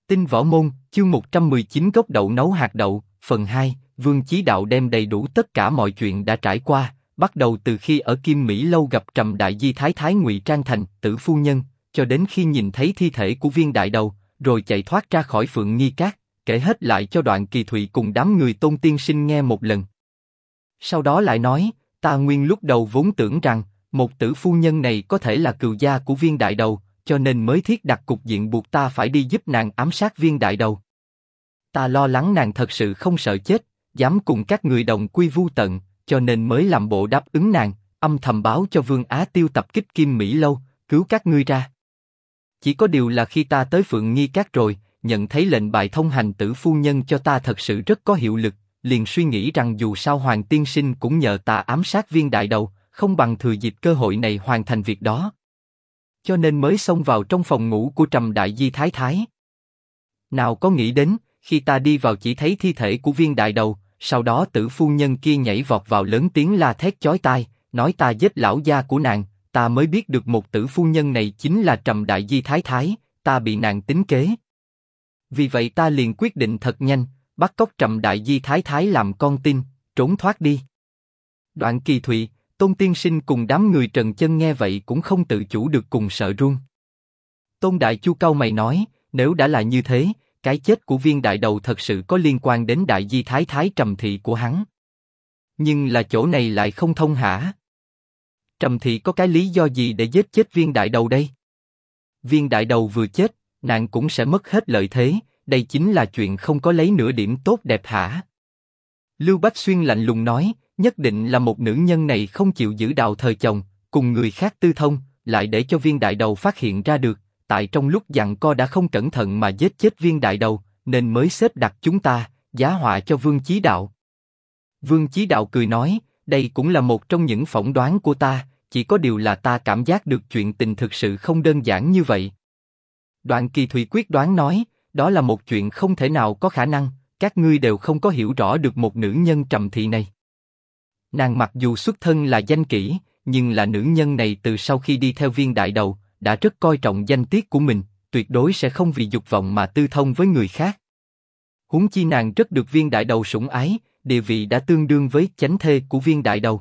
Tinh Võ Môn, chương 119 gốc đậu nấu hạt đậu, phần 2, Vương Chí Đạo đem đầy đủ tất cả mọi chuyện đã trải qua, bắt đầu từ khi ở Kim Mỹ Lâu gặp Trầm Đại Di Thái Thái ngụy trang thành Tử Phu Nhân, cho đến khi nhìn thấy thi thể của Viên Đại Đầu, rồi chạy thoát ra khỏi Phượng Nghi Cát, kể hết lại cho Đoạn Kỳ Thụy cùng đám người Tôn Tiên Sinh nghe một lần. Sau đó lại nói, ta nguyên lúc đầu vốn tưởng rằng, một Tử Phu Nhân này có thể là cừu gia của Viên Đại Đầu, cho nên mới thiết đặt cục diện buộc ta phải đi giúp nàng ám sát Viên Đại Đầu. Ta lo lắng nàng thật sự không sợ chết, dám cùng các người đồng quy vu tận, cho nên mới làm bộ đáp ứng nàng, âm thầm báo cho Vương Á Tiêu tập kích Kim Mỹ Lâu, cứu các ngươi ra. Chỉ có điều là khi ta tới Phượng Nghi Cát rồi, nhận thấy lệnh bài thông hành Tử Phu Nhân cho ta thật sự rất có hiệu lực, liền suy nghĩ rằng dù sao Hoàng Tiên Sinh cũng nhờ ta ám sát Viên Đại Đầu, không bằng thừa dịp cơ hội này hoàn thành việc đó. Cho nên mới xông vào trong phòng ngủ của Trầm Đại Di Thái Thái. Nào có nghĩ đến, khi ta đi vào chỉ thấy thi thể của Viên Đại Đầu, sau đó Tử Phu Nhân kia nhảy vọt vào lớn tiếng la thét chói tai, nói ta giết lão gia của nàng, ta mới biết được một Tử Phu Nhân này chính là Trầm Đại Di Thái Thái, ta bị nàng tính kế. Vì vậy ta liền quyết định thật nhanh, bắt cóc Trầm Đại Di Thái Thái làm con tin, trốn thoát đi. Đoạn Kỳ Thụy, Tôn Tiên Sinh cùng đám người Trần Chân nghe vậy cũng không tự chủ được cùng sợ run. Tôn Đại Chu cau mày nói, nếu đã là như thế, cái chết của Viên Đại Đầu thật sự có liên quan đến Đại Di Thái Thái Trầm Thị của hắn. Nhưng là chỗ này lại không thông hả? Trầm Thị có cái lý do gì để giết chết Viên Đại Đầu đây? Viên Đại Đầu vừa chết, nàng cũng sẽ mất hết lợi thế, đây chính là chuyện không có lấy nửa điểm tốt đẹp hả? Lưu Bách Xuyên lạnh lùng nói, nhất định là một nữ nhân này không chịu giữ đạo thời chồng, cùng người khác tư thông, lại để cho Viên Đại Đầu phát hiện ra được, tại trong lúc giằng co đã không cẩn thận mà giết chết Viên Đại Đầu, nên mới xếp đặt chúng ta, giá họa cho Vương Chí Đạo. Vương Chí Đạo cười nói, đây cũng là một trong những phỏng đoán của ta, chỉ có điều là ta cảm giác được chuyện tình thực sự không đơn giản như vậy. Đoạn Kỳ Thụy quyết đoán nói, đó là một chuyện không thể nào có khả năng, các ngươi đều không có hiểu rõ được một nữ nhân Trầm Thị này. Nàng mặc dù xuất thân là danh kỹ, nhưng là nữ nhân này từ sau khi đi theo Viên Đại Đầu, đã rất coi trọng danh tiết của mình, tuyệt đối sẽ không vì dục vọng mà tư thông với người khác. Huống chi nàng rất được Viên Đại Đầu sủng ái, địa vị đã tương đương với chánh thê của Viên Đại Đầu.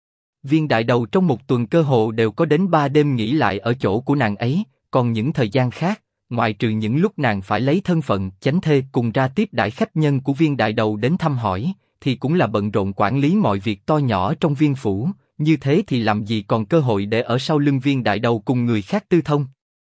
Viên Đại Đầu trong một tuần cơ hồ đều có đến 3 đêm nghỉ lại ở chỗ của nàng ấy, còn những thời gian khác, ngoại trừ những lúc nàng phải lấy thân phận chánh thê cùng ra tiếp đãi khách nhân của Viên Đại Đầu đến thăm hỏi, thì cũng là bận rộn quản lý mọi việc to nhỏ trong viên phủ, như thế thì làm gì còn cơ hội để ở sau lưng Viên Đại Đầu cùng người khác tư thông.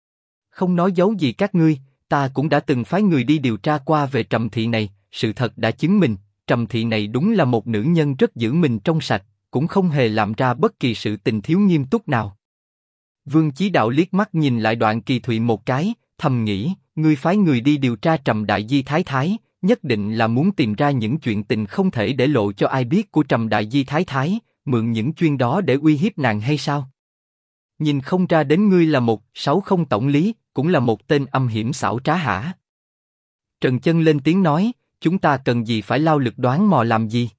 Không nói giấu gì các ngươi, ta cũng đã từng phái người đi điều tra qua về Trầm Thị này, sự thật đã chứng minh, Trầm Thị này đúng là một nữ nhân rất giữ mình trong sạch, cũng không hề làm ra bất kỳ sự tình thiếu nghiêm túc nào. Vương Chí Đạo liếc mắt nhìn lại Đoạn Kỳ Thụy một cái, thầm nghĩ, ngươi phái người đi điều tra Trầm Đại Di Thái Thái, nhất định là muốn tìm ra những chuyện tình không thể để lộ cho ai biết của Trầm Đại Di Thái Thái, mượn những chuyện đó để uy hiếp nàng hay sao? Nhìn không ra đến ngươi là một 60 tổng lý, cũng là một tên âm hiểm xảo trá hả? Trần Chân lên tiếng nói, chúng ta cần gì phải lao lực đoán mò làm gì?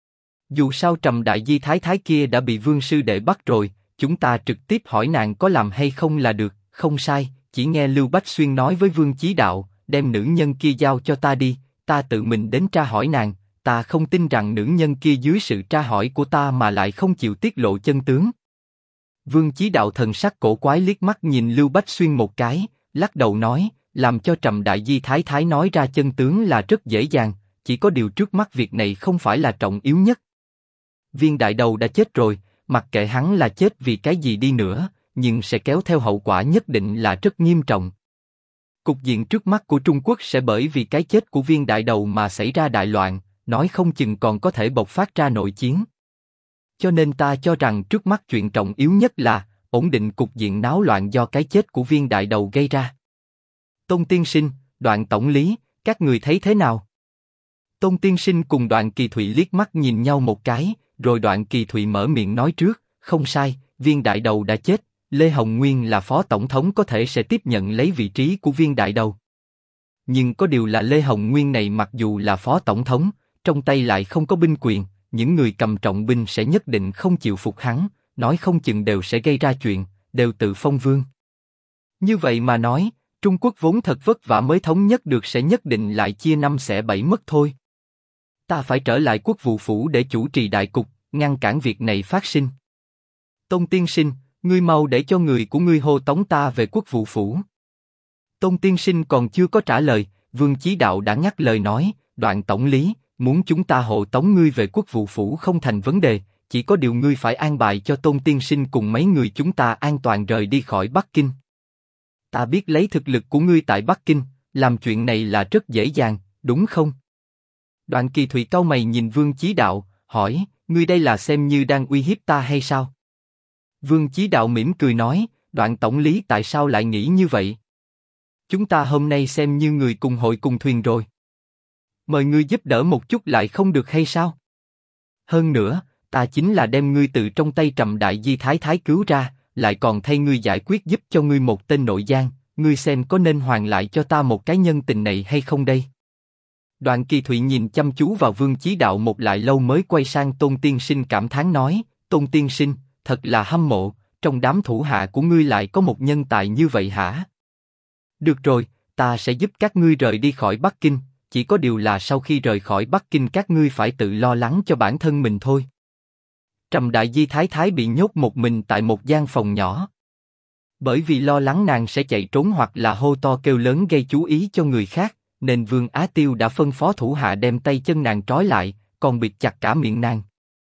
Dù sao Trầm Đại Di Thái Thái kia đã bị Vương sư đệ bắt rồi, chúng ta trực tiếp hỏi nàng có làm hay không là được. Không sai, chỉ nghe Lưu Bách Xuyên nói với Vương Chí Đạo, đem nữ nhân kia giao cho ta đi, ta tự mình đến tra hỏi nàng, ta không tin rằng nữ nhân kia dưới sự tra hỏi của ta mà lại không chịu tiết lộ chân tướng. Vương Chí Đạo thần sắc cổ quái liếc mắt nhìn Lưu Bách Xuyên một cái, lắc đầu nói, làm cho Trầm Đại Di Thái Thái nói ra chân tướng là rất dễ dàng, chỉ có điều trước mắt việc này không phải là trọng yếu nhất. Viên Đại Đầu đã chết rồi, mặc kệ hắn là chết vì cái gì đi nữa, nhưng sẽ kéo theo hậu quả nhất định là rất nghiêm trọng. Cục diện trước mắt của Trung Quốc sẽ bởi vì cái chết của Viên Đại Đầu mà xảy ra đại loạn, nói không chừng còn có thể bộc phát ra nội chiến. Cho nên ta cho rằng trước mắt chuyện trọng yếu nhất là ổn định cục diện náo loạn do cái chết của Viên Đại Đầu gây ra. Tôn Tiên Sinh, Đoạn tổng lý, các người thấy thế nào? Tôn Tiên Sinh cùng Đoạn Kỳ Thụy liếc mắt nhìn nhau một cái, rồi Đoạn Kỳ Thụy mở miệng nói trước, không sai, Viên Đại Đầu đã chết, Lê Hồng Nguyên là phó tổng thống có thể sẽ tiếp nhận lấy vị trí của Viên Đại Đầu. Nhưng có điều là Lê Hồng Nguyên này mặc dù là phó tổng thống, trong tay lại không có binh quyền, những người cầm trọng binh sẽ nhất định không chịu phục hắn, nói không chừng đều sẽ gây ra chuyện, đều tự phong vương. Như vậy mà nói, Trung Quốc vốn thật vất vả mới thống nhất được sẽ nhất định lại chia năm xẻ bảy mất thôi. Ta phải trở lại quốc vụ phủ để chủ trì đại cục, ngăn cản việc này phát sinh. Tôn tiên sinh, ngươi mau để cho người của ngươi hộ tống ta về quốc vụ phủ. Tôn tiên sinh còn chưa có trả lời, Vương Chí Đạo đã ngắt lời nói, Đoạn tổng lý, muốn chúng ta hộ tống ngươi về quốc vụ phủ không thành vấn đề, chỉ có điều ngươi phải an bài cho Tôn tiên sinh cùng mấy người chúng ta an toàn rời đi khỏi Bắc Kinh. Ta biết lấy thực lực của ngươi tại Bắc Kinh, làm chuyện này là rất dễ dàng, đúng không? Đoạn Kỳ Thụy cau mày nhìn Vương Chí Đạo, hỏi, ngươi đây là xem như đang uy hiếp ta hay sao? Vương Chí Đạo mỉm cười nói, Đoạn tổng lý tại sao lại nghĩ như vậy? Chúng ta hôm nay xem như người cùng hội cùng thuyền rồi. Mời ngươi giúp đỡ một chút lại không được hay sao? Hơn nữa, ta chính là đem ngươi từ trong tay Trầm Đại Di Thái Thái cứu ra, lại còn thay ngươi giải quyết giúp cho ngươi một tên nội gián, ngươi xem có nên hoàn lại cho ta một cái nhân tình này hay không đây? Đoạn Kỳ Thụy nhìn chăm chú vào Vương Chí Đạo một lại lâu mới quay sang Tôn tiên sinh cảm thán nói, Tôn tiên sinh, thật là hâm mộ, trong đám thủ hạ của ngươi lại có một nhân tài như vậy hả? Được rồi, ta sẽ giúp các ngươi rời đi khỏi Bắc Kinh, chỉ có điều là sau khi rời khỏi Bắc Kinh các ngươi phải tự lo lắng cho bản thân mình thôi. Trầm Đại Di Thái Thái bị nhốt một mình tại một gian phòng nhỏ. Bởi vì lo lắng nàng sẽ chạy trốn hoặc là hô to kêu lớn gây chú ý cho người khác, nên Vương Á Tiêu đã phân phó thủ hạ đem tay chân nàng trói lại, còn bịt chặt cả miệng nàng.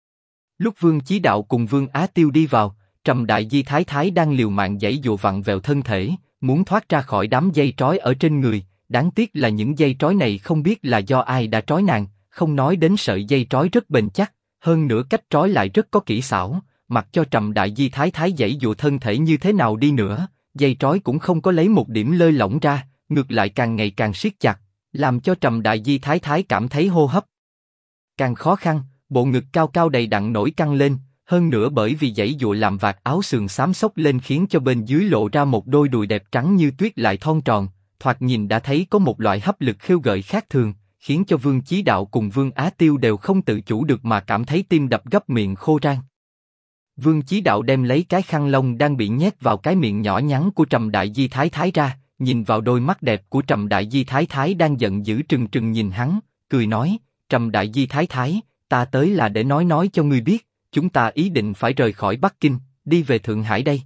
Lúc Vương Chí Đạo cùng Vương Á Tiêu đi vào, Trầm Đại Di Thái Thái đang liều mạng giãy giụa vặn vẹo thân thể, muốn thoát ra khỏi đám dây trói ở trên người. Đáng tiếc là những dây trói này không biết là do ai đã trói nàng, không nói đến sợi dây trói rất bền chắc, hơn nữa cách trói lại rất có kỹ xảo. Mặc cho Trầm Đại Di Thái Thái giãy giụa thân thể như thế nào đi nữa, dây trói cũng không có lấy một điểm lơi lỏng ra, ngược lại càng ngày càng siết chặt, làm cho Trầm Đại Di Thái Thái cảm thấy hô hấp càng khó khăn, bộ ngực cao cao đầy đặn nổi căng lên, hơn nữa bởi vì giãy giụa làm vạt áo sườn xám xốc lên khiến cho bên dưới lộ ra một đôi đùi đẹp trắng như tuyết lại thon tròn, thoạt nhìn đã thấy có một loại hấp lực khiêu gợi khác thường, khiến cho Vương Chí Đạo cùng Vương Á Tiêu đều không tự chủ được mà cảm thấy tim đập gấp miệng khô rang. Vương Chí Đạo đem lấy cái khăn lông đang bị nhét vào cái miệng nhỏ nhắn của Trầm Đại Di Thái Thái ra, nhìn vào đôi mắt đẹp của Trầm Đại Di Thái Thái đang giận dữ trừng trừng nhìn hắn, cười nói, Trầm Đại Di Thái Thái, ta tới là để nói cho ngươi biết, chúng ta ý định phải rời khỏi Bắc Kinh, đi về Thượng Hải đây.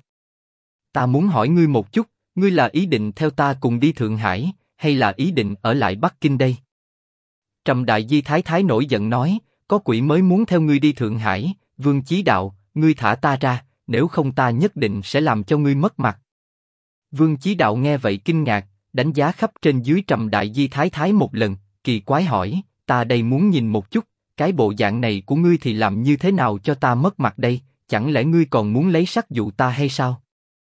Ta muốn hỏi ngươi một chút, ngươi là ý định theo ta cùng đi Thượng Hải, hay là ý định ở lại Bắc Kinh đây? Trầm Đại Di Thái Thái nổi giận nói, có quỷ mới muốn theo ngươi đi Thượng Hải, Vương Chí Đạo, ngươi thả ta ra, nếu không ta nhất định sẽ làm cho ngươi mất mặt. Vương Chí Đạo nghe vậy kinh ngạc, đánh giá khắp trên dưới Trầm Đại Di Thái Thái một lần, kỳ quái hỏi, ta đây muốn nhìn một chút, cái bộ dạng này của ngươi thì làm như thế nào cho ta mất mặt đây, chẳng lẽ ngươi còn muốn lấy sắt dụ ta hay sao?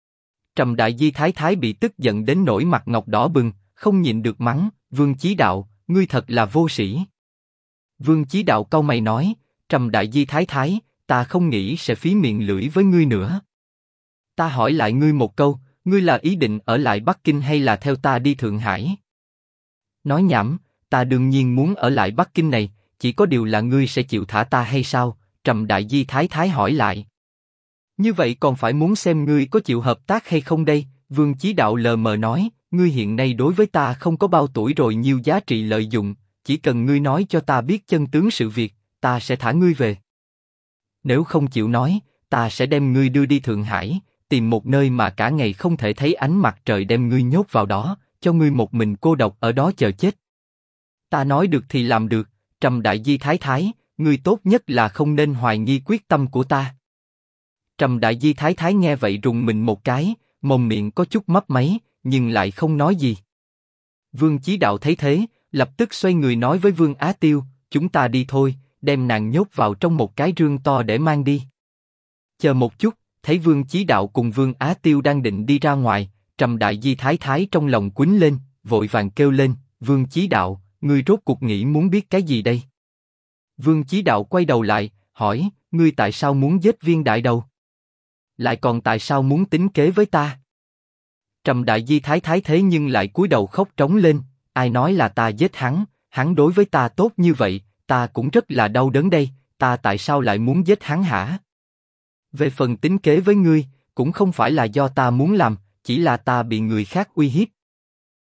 Trầm Đại Di Thái Thái bị tức giận đến nỗi mặt ngọc đỏ bừng, không nhịn được mắng, Vương Chí Đạo, ngươi thật là vô sĩ. Vương Chí Đạo cau mày nói, Trầm Đại Di Thái Thái, ta không nghĩ sẽ phí miệng lưỡi với ngươi nữa. Ta hỏi lại ngươi một câu, ngươi là ý định ở lại Bắc Kinh hay là theo ta đi Thượng Hải? Nói nhảm, ta đương nhiên muốn ở lại Bắc Kinh này, chỉ có điều là ngươi sẽ chịu thả ta hay sao? Trầm Đại Di Thái Thái hỏi lại. Như vậy còn phải muốn xem ngươi có chịu hợp tác hay không đây, Vương Chí Đạo lờ mờ nói, ngươi hiện nay đối với ta không có bao tuổi rồi nhiều giá trị lợi dụng, chỉ cần ngươi nói cho ta biết chân tướng sự việc, ta sẽ thả ngươi về. Nếu không chịu nói, ta sẽ đem ngươi đưa đi Thượng Hải, tìm một nơi mà cả ngày không thể thấy ánh mặt trời đem ngươi nhốt vào đó, cho ngươi một mình cô độc ở đó chờ chết. Ta nói được thì làm được, Trầm Đại Di Thái Thái, ngươi tốt nhất là không nên hoài nghi quyết tâm của ta. Trầm Đại Di Thái Thái nghe vậy rùng mình một cái, mồm miệng có chút mấp máy, nhưng lại không nói gì. Vương Chí Đạo thấy thế, lập tức xoay người nói với Vương Á Tiêu, chúng ta đi thôi, đem nàng nhốt vào trong một cái rương to để mang đi. Chờ một chút, thấy Vương Chí Đạo cùng Vương Á Tiêu đang định đi ra ngoài, Trầm Đại Di Thái Thái trong lòng quýnh lên, vội vàng kêu lên, Vương Chí Đạo, ngươi rốt cuộc nghĩ muốn biết cái gì đây? Vương Chí Đạo quay đầu lại, hỏi, ngươi tại sao muốn giết Viên Đại Đầu? Lại còn tại sao muốn tính kế với ta? Trầm Đại Di Thái Thái thế nhưng lại cúi đầu khóc trống lên, ai nói là ta giết hắn, hắn đối với ta tốt như vậy, ta cũng rất là đau đớn đây, ta tại sao lại muốn giết hắn hả? Về phần tính kế với ngươi, cũng không phải là do ta muốn làm, chỉ là ta bị người khác uy hiếp.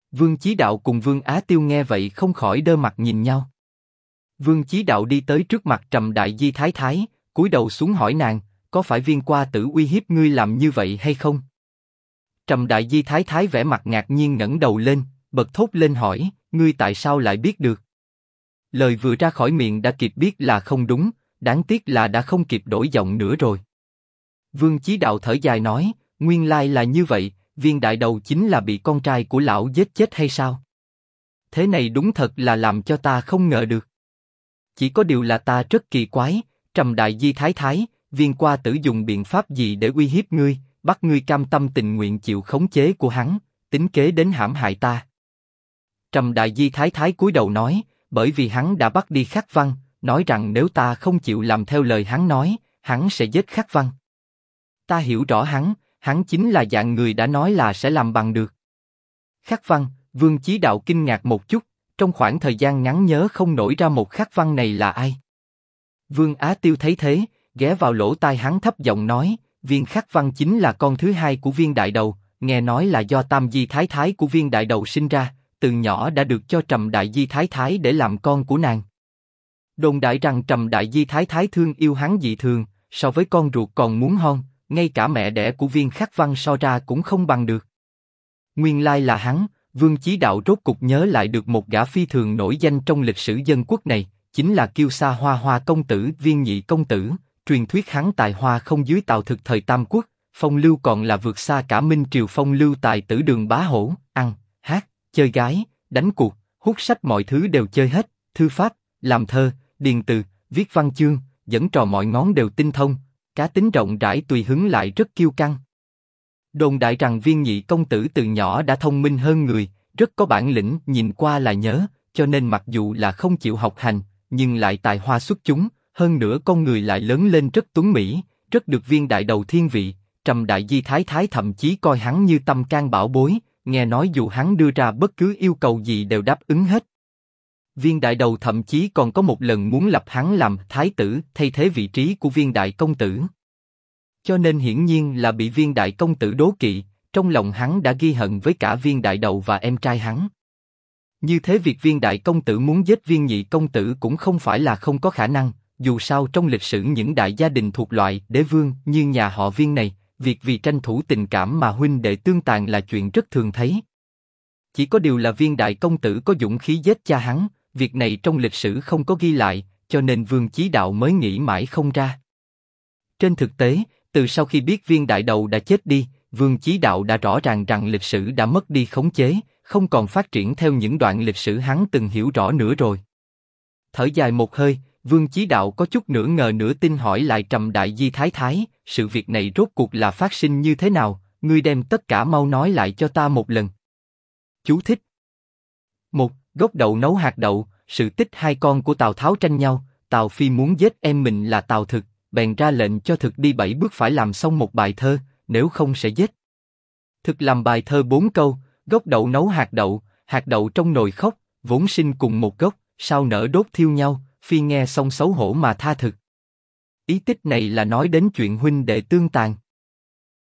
Vương Chí Đạo cùng Vương Á Tiêu nghe vậy không khỏi đơ mặt nhìn nhau. Vương Chí Đạo đi tới trước mặt Trầm Đại Di Thái Thái, cúi đầu xuống hỏi nàng, có phải Viên Qua Tử uy hiếp ngươi làm như vậy hay không? Trầm Đại Di Thái Thái vẻ mặt ngạc nhiên ngẩng đầu lên, bật thốt lên hỏi, ngươi tại sao lại biết được? Lời vừa ra khỏi miệng đã kịp biết là không đúng, đáng tiếc là đã không kịp đổi giọng nữa rồi. Vương Chí Đạo thở dài nói, nguyên lai là như vậy, Viên Đại Đầu chính là bị con trai của lão giết chết hay sao? Thế này đúng thật là làm cho ta không ngờ được. Chỉ có điều là ta rất kỳ quái, Trầm Đại Di Thái Thái, Viên Qua Tử dùng biện pháp gì để uy hiếp ngươi, bắt ngươi cam tâm tình nguyện chịu khống chế của hắn, tính kế đến hãm hại ta. Trầm Đại Di Thái Thái cúi đầu nói, bởi vì hắn đã bắt đi Khắc Văn, nói rằng nếu ta không chịu làm theo lời hắn nói, hắn sẽ giết Khắc Văn. Ta hiểu rõ hắn chính là dạng người đã nói là sẽ làm bằng được. Khắc Văn, Vương Chí Đạo kinh ngạc một chút, trong khoảng thời gian ngắn nhớ không nổi ra một Khắc Văn này là ai. Vương Á Tiêu thấy thế, ghé vào lỗ tai hắn thấp giọng nói, Viên Khắc Văn chính là con thứ hai của Viên Đại Đầu, nghe nói là do Tam Di Thái Thái của Viên Đại Đầu sinh ra, từ nhỏ đã được cho Trầm Đại Di Thái Thái để làm con của nàng. Đồn đại rằng Trầm Đại Di Thái Thái thương yêu hắn dị thường, so với con ruột còn muốn hơn, ngay cả mẹ đẻ của Viên Khắc Văn so ra cũng không bằng được. Nguyên lai là hắn. Vương Chí Đạo rốt cục nhớ lại được một gã phi thường nổi danh trong lịch sử dân quốc này, chính là Kiêu Sa Hoa Hoa công tử Viên Nhị công tử. Truyền thuyết hắn tài hoa không dưới Tào Thực thời Tam Quốc, phong lưu còn là vượt xa cả Minh Triều phong lưu tài tử Đường Bá Hổ, ăn, hát, chơi gái, đánh cuộc, hút sách mọi thứ đều chơi hết, thư pháp, làm thơ, điền từ, viết văn chương, dẫn trò mọi ngón đều tinh thông, cá tính rộng rãi tùy hứng lại rất kiêu căng. Đồn đại rằng Viên Nhị công tử từ nhỏ đã thông minh hơn người, rất có bản lĩnh, nhìn qua là nhớ, cho nên mặc dù là không chịu học hành, nhưng lại tài hoa xuất chúng, hơn nữa con người lại lớn lên rất tuấn mỹ, rất được Viên Đại Đầu thiên vị. Trầm Đại Di Thái Thái thậm chí coi hắn như tâm can bảo bối, nghe nói dù hắn đưa ra bất cứ yêu cầu gì đều đáp ứng hết. Viên Đại Đầu thậm chí còn có một lần muốn lập hắn làm thái tử thay thế vị trí của Viên Đại công tử. Cho nên hiển nhiên là bị Viên Đại công tử đố kỵ, trong lòng hắn đã ghi hận với cả Viên Đại Đầu và em trai hắn. Như thế việc Viên Đại công tử muốn giết Viên Nhị công tử cũng không phải là không có khả năng, dù sao trong lịch sử những đại gia đình thuộc loại đế vương như nhà họ Viên này, việc vì tranh thủ tình cảm mà huynh đệ tương tàn là chuyện rất thường thấy. Chỉ có điều là Viên Đại công tử có dũng khí giết cha hắn, việc này trong lịch sử không có ghi lại, cho nên Vương Chí Đạo mới nghĩ mãi không ra. Trên thực tế, từ sau khi biết Viên Đại Đầu đã chết đi, Vương Chí Đạo đã rõ ràng rằng lịch sử đã mất đi khống chế, không còn phát triển theo những đoạn lịch sử hắn từng hiểu rõ nữa rồi. Thở dài một hơi, Vương Chí Đạo có chút nửa ngờ nửa tin hỏi lại Trầm Đại Di Thái Thái, sự việc này rốt cuộc là phát sinh như thế nào, ngươi đem tất cả mau nói lại cho ta một lần. Chú thích. 1. Gốc đậu nấu hạt đậu, sự tích hai con của Tào Tháo tranh nhau, Tào Phi muốn giết em mình là Tào Thực, bèn ra lệnh cho Thực đi 7 bước phải làm xong một bài thơ, nếu không sẽ giết. Thực làm bài thơ 4 câu, gốc đậu nấu hạt đậu trong nồi khóc, vốn sinh cùng một gốc, sao nỡ đốt thiêu nhau, Phi nghe xong xấu hổ mà tha Thực. Ý tích này là nói đến chuyện huynh đệ tương tàn.